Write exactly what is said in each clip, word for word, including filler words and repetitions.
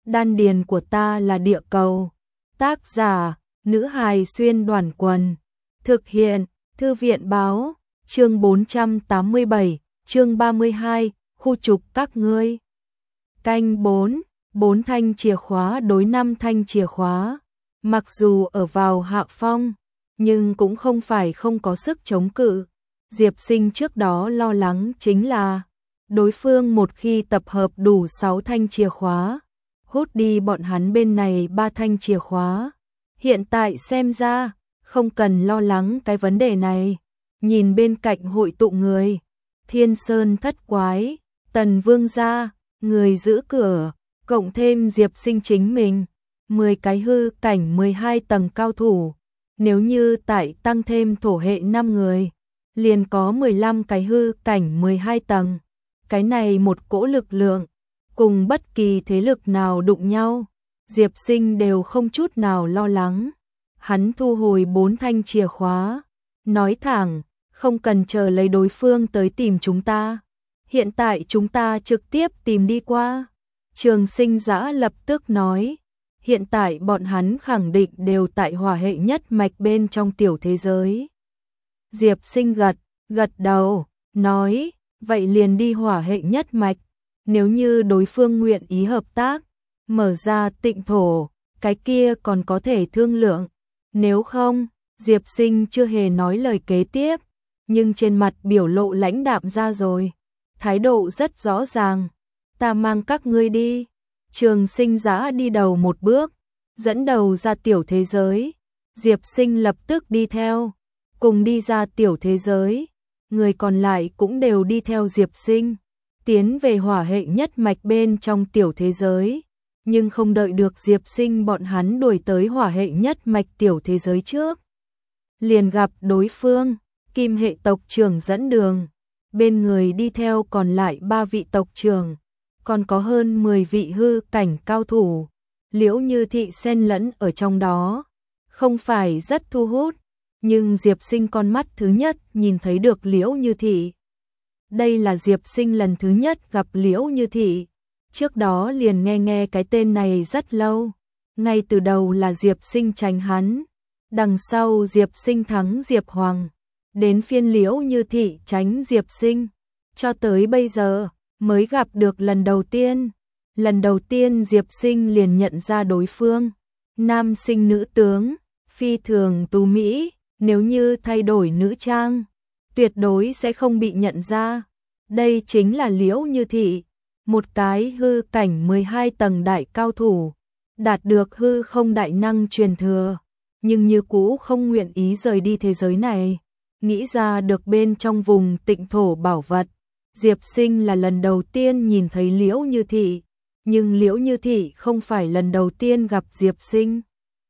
Đan điền của ta là địa cầu. Tác giả, nữ hài xuyên đoàn quần. Thực hiện, thư viện báo, chương bốn trăm tám mươi bảy, chương ba mươi hai, khu trục các ngươi. Canh bốn, bốn thanh chìa khóa đối năm thanh chìa khóa. Mặc dù ở vào hạ phong, nhưng cũng không phải không có sức chống cự. Diệp Sinh trước đó lo lắng chính là đối phương một khi tập hợp đủ sáu thanh chìa khóa, hút đi bọn hắn bên này ba thanh chìa khóa. Hiện tại xem ra, không cần lo lắng cái vấn đề này. Nhìn bên cạnh hội tụ người, Thiên Sơn thất quái, Tần Vương gia, người giữ cửa, cộng thêm Diệp Sinh chính mình, mười cái hư cảnh mười hai tầng cao thủ. Nếu như tại tăng thêm thổ hệ năm người, liền có mười lăm cái hư cảnh mười hai tầng. Cái này một cỗ lực lượng, cùng bất kỳ thế lực nào đụng nhau, Diệp Sinh đều không chút nào lo lắng. Hắn thu hồi bốn thanh chìa khóa, nói thẳng, không cần chờ lấy đối phương tới tìm chúng ta. Hiện tại chúng ta trực tiếp tìm đi qua. Trường Sinh Dã lập tức nói, hiện tại bọn hắn khẳng định đều tại hỏa hệ nhất mạch bên trong tiểu thế giới. Diệp Sinh gật, gật đầu, nói, vậy liền đi hỏa hệ nhất mạch. Nếu như đối phương nguyện ý hợp tác, mở ra tịnh thổ, cái kia còn có thể thương lượng. Nếu không, Diệp Sinh chưa hề nói lời kế tiếp, nhưng trên mặt biểu lộ lãnh đạm ra rồi. Thái độ rất rõ ràng, ta mang các ngươi đi. Trường Sinh Dã đi đầu một bước, dẫn đầu ra tiểu thế giới. Diệp Sinh lập tức đi theo, cùng đi ra tiểu thế giới. Người còn lại cũng đều đi theo Diệp Sinh, tiến về hỏa hệ nhất mạch bên trong tiểu thế giới. Nhưng không đợi được Diệp Sinh bọn hắn đuổi tới hỏa hệ nhất mạch tiểu thế giới trước, liền gặp đối phương, Kim hệ tộc trưởng dẫn đường. Bên người đi theo còn lại ba vị tộc trưởng, còn có hơn mười vị hư cảnh cao thủ. Liễu Như Thị xen lẫn ở trong đó, không phải rất thu hút, nhưng Diệp Sinh con mắt thứ nhất nhìn thấy được Liễu Như Thị. Đây là Diệp Sinh lần thứ nhất gặp Liễu Như Thị, trước đó liền nghe nghe cái tên này rất lâu. Ngay từ đầu là Diệp Sinh tránh hắn, đằng sau Diệp Sinh thắng Diệp Hoàng, đến phiên Liễu Như Thị tránh Diệp Sinh, cho tới bây giờ mới gặp được lần đầu tiên. Lần đầu tiên Diệp Sinh liền nhận ra đối phương, nam sinh nữ tướng, phi thường tú mỹ, nếu như thay đổi nữ trang, tuyệt đối sẽ không bị nhận ra. Đây chính là Liễu Như Thị, một cái hư cảnh mười hai tầng đại cao thủ, đạt được hư không đại năng truyền thừa, nhưng như cũ không nguyện ý rời đi thế giới này, nghĩ ra được bên trong vùng tịnh thổ bảo vật. Diệp Sinh là lần đầu tiên nhìn thấy Liễu Như Thị, nhưng Liễu Như Thị không phải lần đầu tiên gặp Diệp Sinh.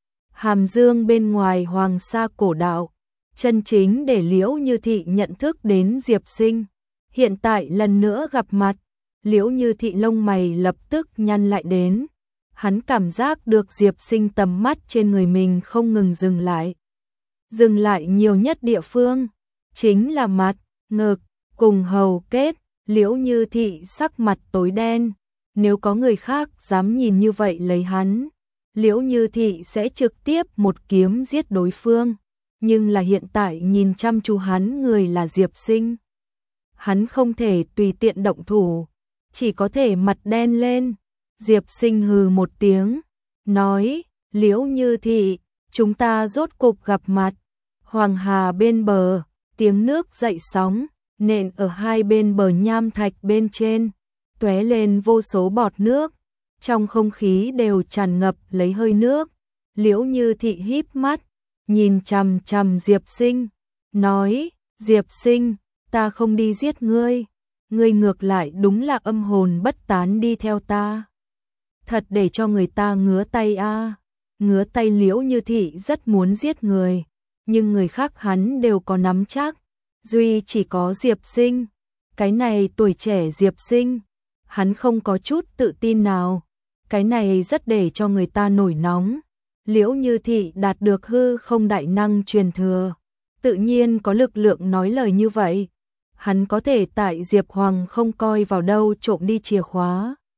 Hàm Dương bên ngoài Hoàng Sa cổ đạo, chân chính để Liễu Như Thị nhận thức đến Diệp Sinh. Hiện tại lần nữa gặp mặt, Liễu Như Thị lông mày lập tức nhăn lại đến. Hắn cảm giác được Diệp Sinh tầm mắt trên người mình không ngừng dừng lại. Dừng lại nhiều nhất địa phương, chính là mặt, ngực, cùng hầu kết. Liễu Như Thị sắc mặt tối đen, nếu có người khác dám nhìn như vậy lấy hắn, Liễu Như Thị sẽ trực tiếp một kiếm giết đối phương. Nhưng là hiện tại nhìn chăm chú hắn người là Diệp Sinh, hắn không thể tùy tiện động thủ, chỉ có thể mặt đen lên. Diệp Sinh hừ một tiếng, nói, Liễu Như Thị, chúng ta rốt cục gặp mặt. Hoàng hà bên bờ, tiếng nước dậy sóng, nện ở hai bên bờ nham thạch bên trên, tóe lên vô số bọt nước, trong không khí đều tràn ngập lấy hơi nước. Liễu Như Thị híp mắt, nhìn chằm chằm Diệp Sinh, nói, Diệp Sinh, ta không đi giết ngươi, ngươi ngược lại đúng là âm hồn bất tán đi theo ta. Thật để cho người ta ngứa tay a. À. Ngứa tay. Liễu Như Thị rất muốn giết người, nhưng người khác hắn đều có nắm chắc, duy chỉ có Diệp Sinh. Cái này tuổi trẻ Diệp Sinh, hắn không có chút tự tin nào, cái này rất để cho người ta nổi nóng. Liễu Như Thị đạt được hư không đại năng truyền thừa, tự nhiên có lực lượng nói lời như vậy. Hắn có thể tại Diệp Hoàng không coi vào đâu trộm đi chìa khóa.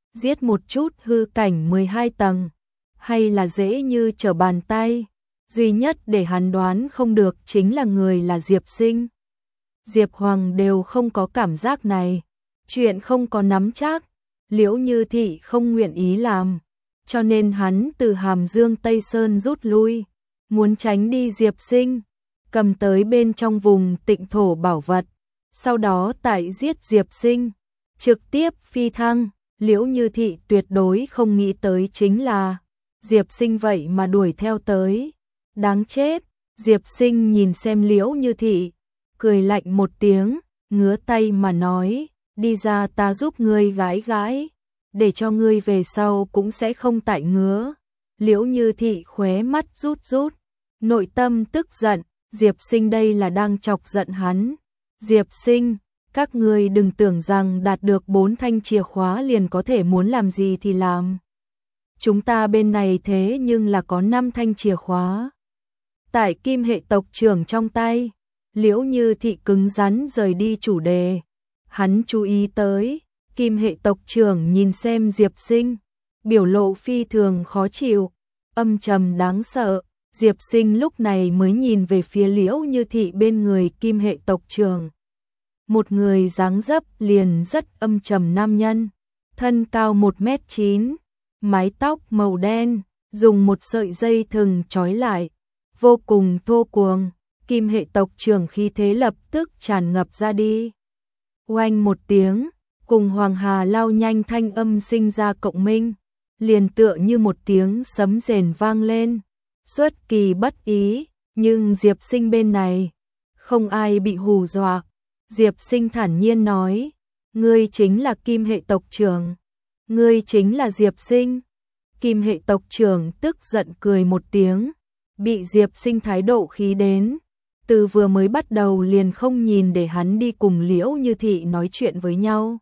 giết một chút hư cảnh mười hai tầng, hay là dễ như trở bàn tay. Duy nhất để hắn đoán không được chính là người là Diệp Sinh. Diệp Hoàng đều không có cảm giác này, chuyện không có nắm chắc, Liễu Như Thị không nguyện ý làm, cho nên hắn từ Hàm Dương Tây Sơn rút lui, muốn tránh đi Diệp Sinh, cầm tới bên trong vùng Tịnh thổ bảo vật, sau đó tại giết Diệp Sinh, trực tiếp phi thăng. Liễu Như Thị tuyệt đối không nghĩ tới chính là Diệp Sinh vậy mà đuổi theo tới. Đáng chết. Diệp Sinh nhìn xem Liễu Như Thị, cười lạnh một tiếng, ngứa tay mà nói, đi ra ta giúp ngươi gái gái, để cho ngươi về sau cũng sẽ không tại ngứa. Liễu Như Thị khóe mắt rút rút, nội tâm tức giận, Diệp Sinh đây là đang chọc giận hắn. Diệp Sinh, các ngươi đừng tưởng rằng đạt được bốn thanh chìa khóa liền có thể muốn làm gì thì làm. Chúng ta bên này thế nhưng là có năm thanh chìa khóa. Tại Kim hệ tộc trưởng trong tay, Liễu Như Thị cứng rắn rời đi chủ đề. Hắn chú ý tới, Kim hệ tộc trưởng nhìn xem Diệp Sinh, biểu lộ phi thường khó chịu, âm trầm đáng sợ. Diệp Sinh lúc này mới nhìn về phía Liễu Như Thị bên người Kim hệ tộc trưởng. Một người dáng dấp liền rất âm trầm nam nhân, thân cao một mét chín, mái tóc màu đen, dùng một sợi dây thừng trói lại, vô cùng thô cuồng. Kim hệ tộc trưởng khí thế lập tức tràn ngập ra đi. Oanh một tiếng, cùng Hoàng Hà lao nhanh thanh âm sinh ra cộng minh, liền tựa như một tiếng sấm rền vang lên, xuất kỳ bất ý, nhưng Diệp Sinh bên này, không ai bị hù dọa. Diệp Sinh thản nhiên nói, ngươi chính là Kim hệ tộc trưởng, ngươi chính là Diệp Sinh. Kim hệ tộc trưởng tức giận cười một tiếng, bị Diệp Sinh thái độ khí đến, từ vừa mới bắt đầu liền không nhìn để hắn đi cùng Liễu Như Thị nói chuyện với nhau.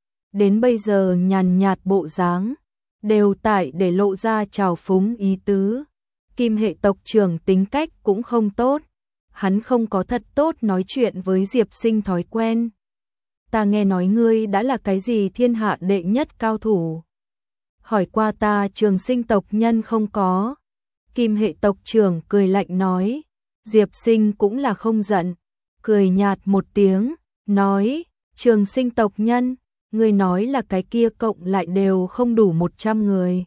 Đến bây giờ nhàn nhạt bộ dáng, đều tại để lộ ra trào phúng ý tứ. Kim hệ tộc trưởng tính cách cũng không tốt, hắn không có thật tốt nói chuyện với Diệp Sinh thói quen. Ta nghe nói ngươi đã là cái gì thiên hạ đệ nhất cao thủ. Hỏi qua ta Trường Sinh tộc nhân không có. Kim hệ tộc trưởng cười lạnh nói. Diệp Sinh cũng là không giận, cười nhạt một tiếng, nói, Trường Sinh tộc nhân, ngươi nói là cái kia cộng lại đều không đủ một trăm người.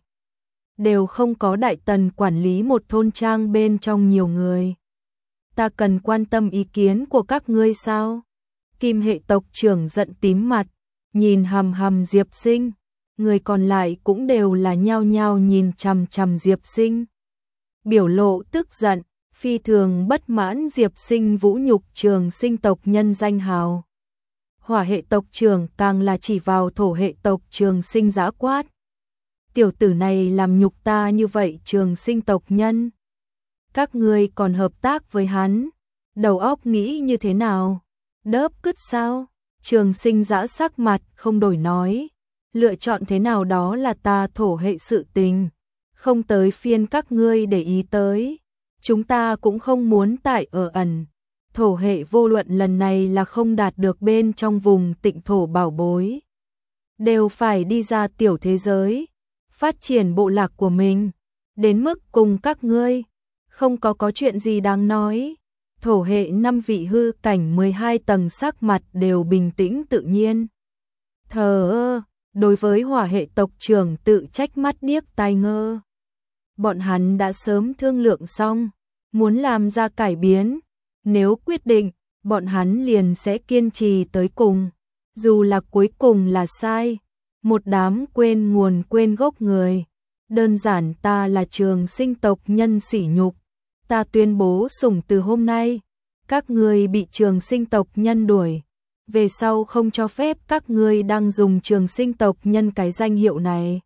Đều không có đại tần quản lý một thôn trang bên trong nhiều người. Ta cần quan tâm ý kiến của các ngươi sao? Kim hệ tộc trưởng giận tím mặt, nhìn hầm hầm Diệp Sinh, người còn lại cũng đều là nhao nhao nhìn chằm chằm Diệp Sinh. Biểu lộ tức giận, phi thường bất mãn Diệp Sinh vũ nhục Trường Sinh tộc nhân danh hào. Hỏa hệ tộc trưởng càng là chỉ vào thổ hệ tộc Trường Sinh giã quát. Tiểu tử này làm nhục ta như vậy Trường Sinh tộc nhân. Các ngươi còn hợp tác với hắn, đầu óc nghĩ như thế nào? Đớp cứt sao? Trường Sinh giã sắc mặt không đổi nói, lựa chọn thế nào đó là ta thổ hệ sự tình, không tới phiên các ngươi để ý tới. Chúng ta cũng không muốn tại ở ẩn. Thổ hệ vô luận lần này là không đạt được bên trong vùng Tịnh thổ bảo bối, đều phải đi ra tiểu thế giới, phát triển bộ lạc của mình, đến mức cùng các ngươi không có có chuyện gì đáng nói. Thổ hệ năm vị hư cảnh mười hai tầng sắc mặt đều bình tĩnh tự nhiên. Thờ ơ, đối với hỏa hệ tộc trưởng tự trách mắt điếc tai ngơ. Bọn hắn đã sớm thương lượng xong, muốn làm ra cải biến, nếu quyết định, bọn hắn liền sẽ kiên trì tới cùng, dù là cuối cùng là sai. Một đám quên nguồn quên gốc người, đơn giản ta là Trường Sinh tộc nhân sỉ nhục. Ta tuyên bố sủng từ hôm nay, các ngươi bị Trường Sinh tộc nhân đuổi, về sau không cho phép các ngươi đang dùng Trường Sinh tộc nhân cái danh hiệu này.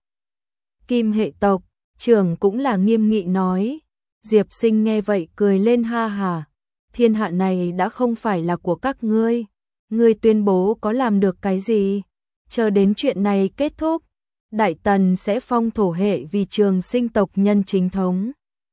Kim hệ tộc trưởng cũng là nghiêm nghị nói. Diệp Sinh nghe vậy cười lên ha hà, thiên hạ này đã không phải là của các ngươi, ngươi tuyên bố có làm được cái gì? Chờ đến chuyện này kết thúc, Đại Tần sẽ phong thổ hệ vì Trường Sinh tộc nhân chính thống,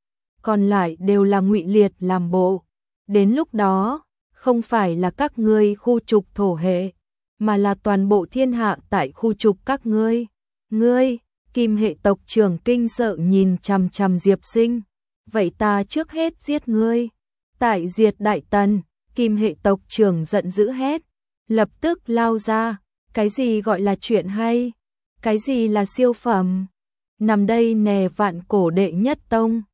còn lại đều là ngụy liệt làm bộ. Đến lúc đó, không phải là các ngươi khu trục thổ hệ, mà là toàn bộ thiên hạ tại khu trục các ngươi. Ngươi, Kim hệ tộc trưởng kinh sợ nhìn chằm chằm Diệp Sinh. Vậy ta trước hết giết ngươi. Tại diệt Đại Tần, Kim hệ tộc trưởng giận dữ hét. Lập tức lao ra. Cái gì gọi là chuyện hay? Cái gì là siêu phẩm? Nằm đây nè vạn cổ đệ nhất tông.